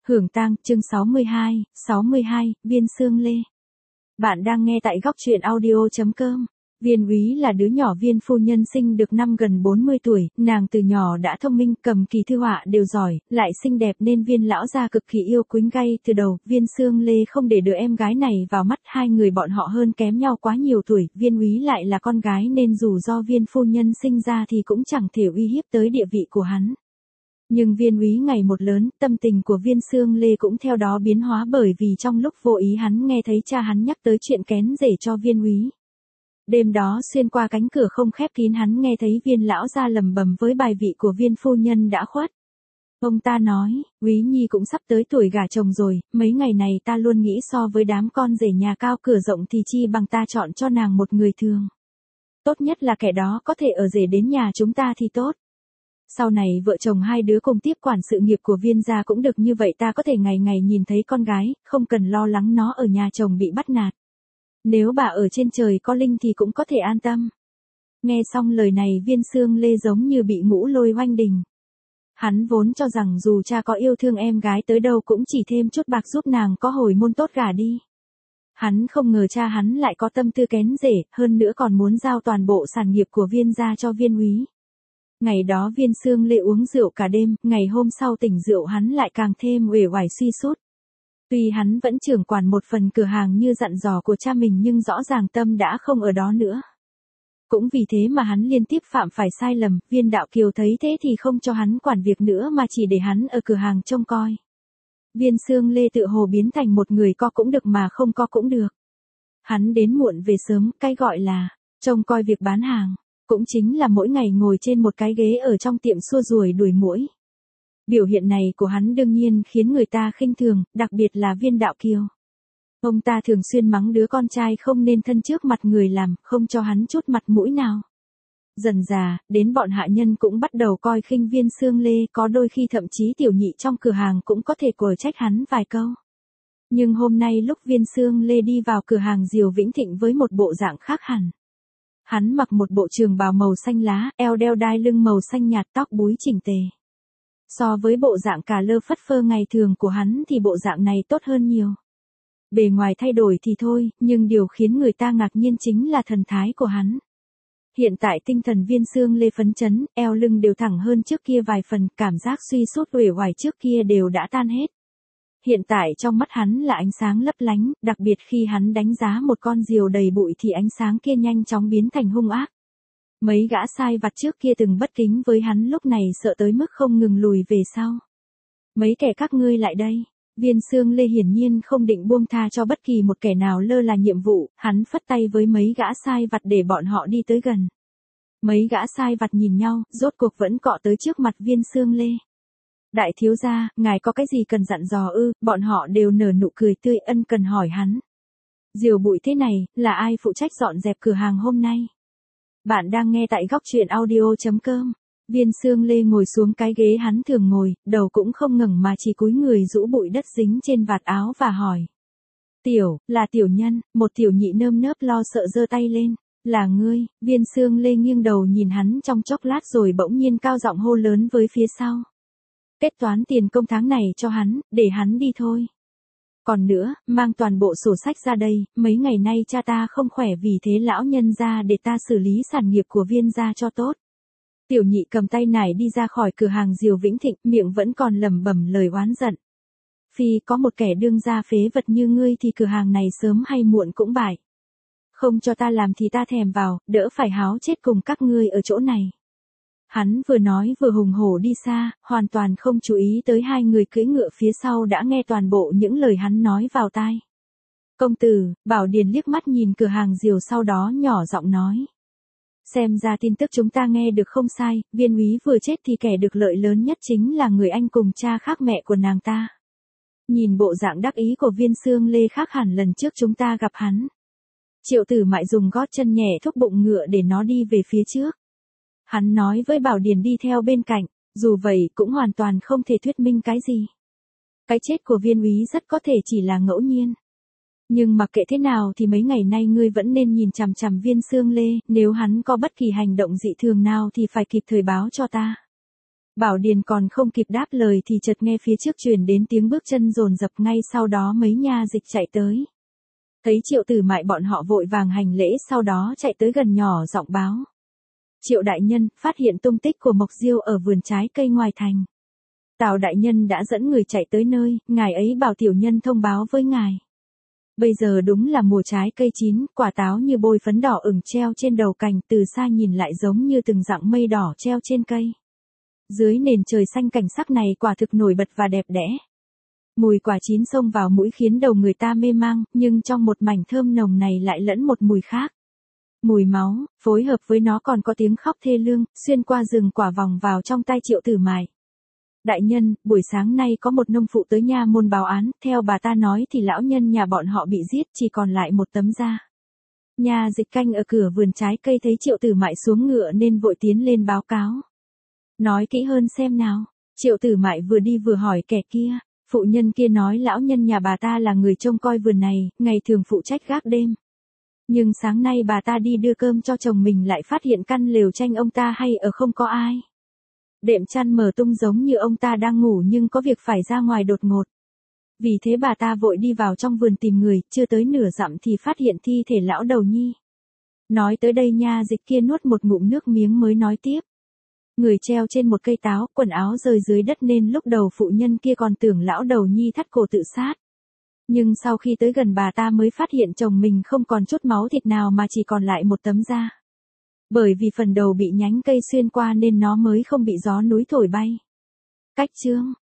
Hưởng tang, chương 62, Viên Xương Lê. Bạn đang nghe tại góc truyện audio.com. Viên Úy là đứa nhỏ Viên phu nhân sinh được năm gần 40 tuổi, nàng từ nhỏ đã thông minh, cầm kỳ thư họa đều giỏi, lại xinh đẹp nên Viên lão gia cực kỳ yêu quý gay từ đầu. Viên Xương Lê không để đứa em gái này vào mắt, hai người bọn họ hơn kém nhau quá nhiều tuổi, Viên Úy lại là con gái nên dù do Viên phu nhân sinh ra thì cũng chẳng thể uy hiếp tới địa vị của hắn. Nhưng Viên Úy ngày một lớn, tâm tình của Viên Xương Lê cũng theo đó biến hóa bởi vì trong lúc vô ý hắn nghe thấy cha hắn nhắc tới chuyện kén rể cho Viên Úy. Đêm đó xuyên qua cánh cửa không khép kín hắn nghe thấy Viên lão gia lẩm bẩm với bài vị của Viên phu nhân đã khuất. Ông ta nói, Úy Nhi cũng sắp tới tuổi gả chồng rồi, mấy ngày này ta luôn nghĩ so với đám con rể nhà cao cửa rộng thì chi bằng ta chọn cho nàng một người thường. Tốt nhất là kẻ đó có thể ở rể đến nhà chúng ta thì tốt. Sau này vợ chồng hai đứa cùng tiếp quản sự nghiệp của Viên gia cũng được, như vậy ta có thể ngày ngày nhìn thấy con gái, không cần lo lắng nó ở nhà chồng bị bắt nạt. Nếu bà ở trên trời có linh thì cũng có thể an tâm. Nghe xong lời này Viên Xương Lê giống như bị ngũ lôi oanh đình. Hắn vốn cho rằng dù cha có yêu thương em gái tới đâu cũng chỉ thêm chút bạc giúp nàng có hồi môn tốt gả đi. Hắn không ngờ cha hắn lại có tâm tư kén rể, hơn nữa còn muốn giao toàn bộ sản nghiệp của Viên gia cho Viên Úy. Ngày đó Viên Xương Lê uống rượu cả đêm, ngày hôm sau tỉnh rượu hắn lại càng thêm uể oải suy sút. Tuy hắn vẫn trưởng quản một phần cửa hàng như dặn dò của cha mình nhưng rõ ràng tâm đã không ở đó nữa. Cũng vì thế mà hắn liên tiếp phạm phải sai lầm, Viên Đạo Kiều thấy thế thì không cho hắn quản việc nữa mà chỉ để hắn ở cửa hàng trông coi. Viên Xương Lê tự hồ biến thành một người có cũng được mà không có cũng được. Hắn đến muộn về sớm, cái gọi là trông coi việc bán hàng. Cũng chính là mỗi ngày ngồi trên một cái ghế ở trong tiệm xua ruồi đuổi muỗi. Biểu hiện này của hắn đương nhiên khiến người ta khinh thường, đặc biệt là Viên Đạo Kiều. Ông ta thường xuyên mắng đứa con trai không nên thân trước mặt người làm, không cho hắn chút mặt mũi nào. Dần dà, đến bọn hạ nhân cũng bắt đầu coi khinh Viên Xương Lê, có đôi khi thậm chí tiểu nhị trong cửa hàng cũng có thể quở trách hắn vài câu. Nhưng hôm nay lúc Viên Xương Lê đi vào cửa hàng Diều Vĩnh Thịnh với một bộ dạng khác hẳn. Hắn mặc một bộ trường bào màu xanh lá, eo đeo đai lưng màu xanh nhạt, tóc búi chỉnh tề. So với bộ dạng cà lơ phất phơ ngày thường của hắn thì bộ dạng này tốt hơn nhiều. Bề ngoài thay đổi thì thôi, nhưng điều khiến người ta ngạc nhiên chính là thần thái của hắn. Hiện tại tinh thần Viên Xương Lê phấn chấn, eo lưng đều thẳng hơn trước kia vài phần, cảm giác suy sút uể oải trước kia đều đã tan hết. Hiện tại trong mắt hắn là ánh sáng lấp lánh, đặc biệt khi hắn đánh giá một con diều đầy bụi thì ánh sáng kia nhanh chóng biến thành hung ác. Mấy gã sai vặt trước kia từng bất kính với hắn lúc này sợ tới mức không ngừng lùi về sau. Mấy kẻ các ngươi lại đây. Viên Xương Lê hiển nhiên không định buông tha cho bất kỳ một kẻ nào lơ là nhiệm vụ, hắn phất tay với mấy gã sai vặt để bọn họ đi tới gần. Mấy gã sai vặt nhìn nhau, rốt cuộc vẫn cọ tới trước mặt Viên Xương Lê. Đại thiếu gia, ngài có cái gì cần dặn dò ư? Bọn họ đều nở nụ cười tươi ân cần hỏi hắn. Diều bụi thế này, là ai phụ trách dọn dẹp cửa hàng hôm nay? Bạn đang nghe tại góc truyện audio.com. Viên Xương Lê ngồi xuống cái ghế hắn thường ngồi, đầu cũng không ngẩng mà chỉ cúi người rũ bụi đất dính trên vạt áo và hỏi. Là tiểu nhân, một tiểu nhị nơm nớp lo sợ giơ tay lên. Là ngươi? Viên Xương Lê nghiêng đầu nhìn hắn trong chốc lát rồi bỗng nhiên cao giọng hô lớn với phía sau. Kết toán tiền công tháng này cho hắn, để hắn đi thôi. Còn nữa, mang toàn bộ sổ sách ra đây, mấy ngày nay cha ta không khỏe vì thế lão nhân ra để ta xử lý sản nghiệp của Viên gia cho tốt. Tiểu nhị cầm tay nải đi ra khỏi cửa hàng Diều Vĩnh Thịnh, miệng vẫn còn lẩm bẩm lời oán giận. Phi có một kẻ đương gia phế vật như ngươi thì cửa hàng này sớm hay muộn cũng bại. Không cho ta làm thì ta thèm vào, đỡ phải háo chết cùng các ngươi ở chỗ này. Hắn vừa nói vừa hùng hổ đi xa, hoàn toàn không chú ý tới hai người cưỡi ngựa phía sau đã nghe toàn bộ những lời hắn nói vào tai. Công tử, Bảo Điền liếc mắt nhìn cửa hàng diều sau đó nhỏ giọng nói. Xem ra tin tức chúng ta nghe được không sai, Viên Úy vừa chết thì kẻ được lợi lớn nhất chính là người anh cùng cha khác mẹ của nàng ta. Nhìn bộ dạng đắc ý của Viên Xương Lê khác hẳn lần trước chúng ta gặp hắn. Triệu Tử Mại dùng gót chân nhẹ thúc bụng ngựa để nó đi về phía trước. Hắn nói với Bảo Điền đi theo bên cạnh, dù vậy cũng hoàn toàn không thể thuyết minh cái gì. Cái chết của Viên Úy rất có thể chỉ là ngẫu nhiên. Nhưng mặc kệ thế nào thì mấy ngày nay ngươi vẫn nên nhìn chằm chằm Viên Xương Lê, nếu hắn có bất kỳ hành động dị thường nào thì phải kịp thời báo cho ta. Bảo Điền còn không kịp đáp lời thì chợt nghe phía trước truyền đến tiếng bước chân dồn dập, ngay sau đó mấy nha dịch chạy tới. Thấy Triệu Tử Mại bọn họ vội vàng hành lễ, sau đó chạy tới gần nhỏ giọng báo. Triệu đại nhân, phát hiện tung tích của Mộc Diêu ở vườn trái cây ngoài thành. Tào đại nhân đã dẫn người chạy tới nơi, ngài ấy bảo tiểu nhân thông báo với ngài. Bây giờ đúng là mùa trái cây chín, quả táo như bôi phấn đỏ ửng treo trên đầu cành, từ xa nhìn lại giống như từng dặng mây đỏ treo trên cây. Dưới nền trời xanh cảnh sắc này quả thực nổi bật và đẹp đẽ. Mùi quả chín xông vào mũi khiến đầu người ta mê mang, nhưng trong một mảnh thơm nồng này lại lẫn một mùi khác. Mùi máu, phối hợp với nó còn có tiếng khóc thê lương, xuyên qua rừng quả vòng vào trong tai Triệu Tử Mại. Đại nhân, buổi sáng nay có một nông phụ tới nha môn báo án, theo bà ta nói thì lão nhân nhà bọn họ bị giết, chỉ còn lại một tấm da. Nha dịch canh ở cửa vườn trái cây thấy Triệu Tử Mại xuống ngựa nên vội tiến lên báo cáo. Nói kỹ hơn xem nào. Triệu Tử Mại vừa đi vừa hỏi kẻ kia. Phụ nhân kia nói lão nhân nhà bà ta là người trông coi vườn này, ngày thường phụ trách gác đêm. Nhưng sáng nay bà ta đi đưa cơm cho chồng mình lại phát hiện căn lều tranh ông ta hay ở không có ai. Đệm chăn mở tung giống như ông ta đang ngủ nhưng có việc phải ra ngoài đột ngột. Vì thế bà ta vội đi vào trong vườn tìm người, chưa tới nửa dặm thì phát hiện thi thể lão đầu nhi. Nói tới đây nha dịch kia nuốt một ngụm nước miếng mới nói tiếp. Người treo trên một cây táo, quần áo rơi dưới đất nên lúc đầu phụ nhân kia còn tưởng lão đầu nhi thắt cổ tự sát. Nhưng sau khi tới gần bà ta mới phát hiện chồng mình không còn chút máu thịt nào mà chỉ còn lại một tấm da. Bởi vì phần đầu bị nhánh cây xuyên qua nên nó mới không bị gió núi thổi bay. Cách chương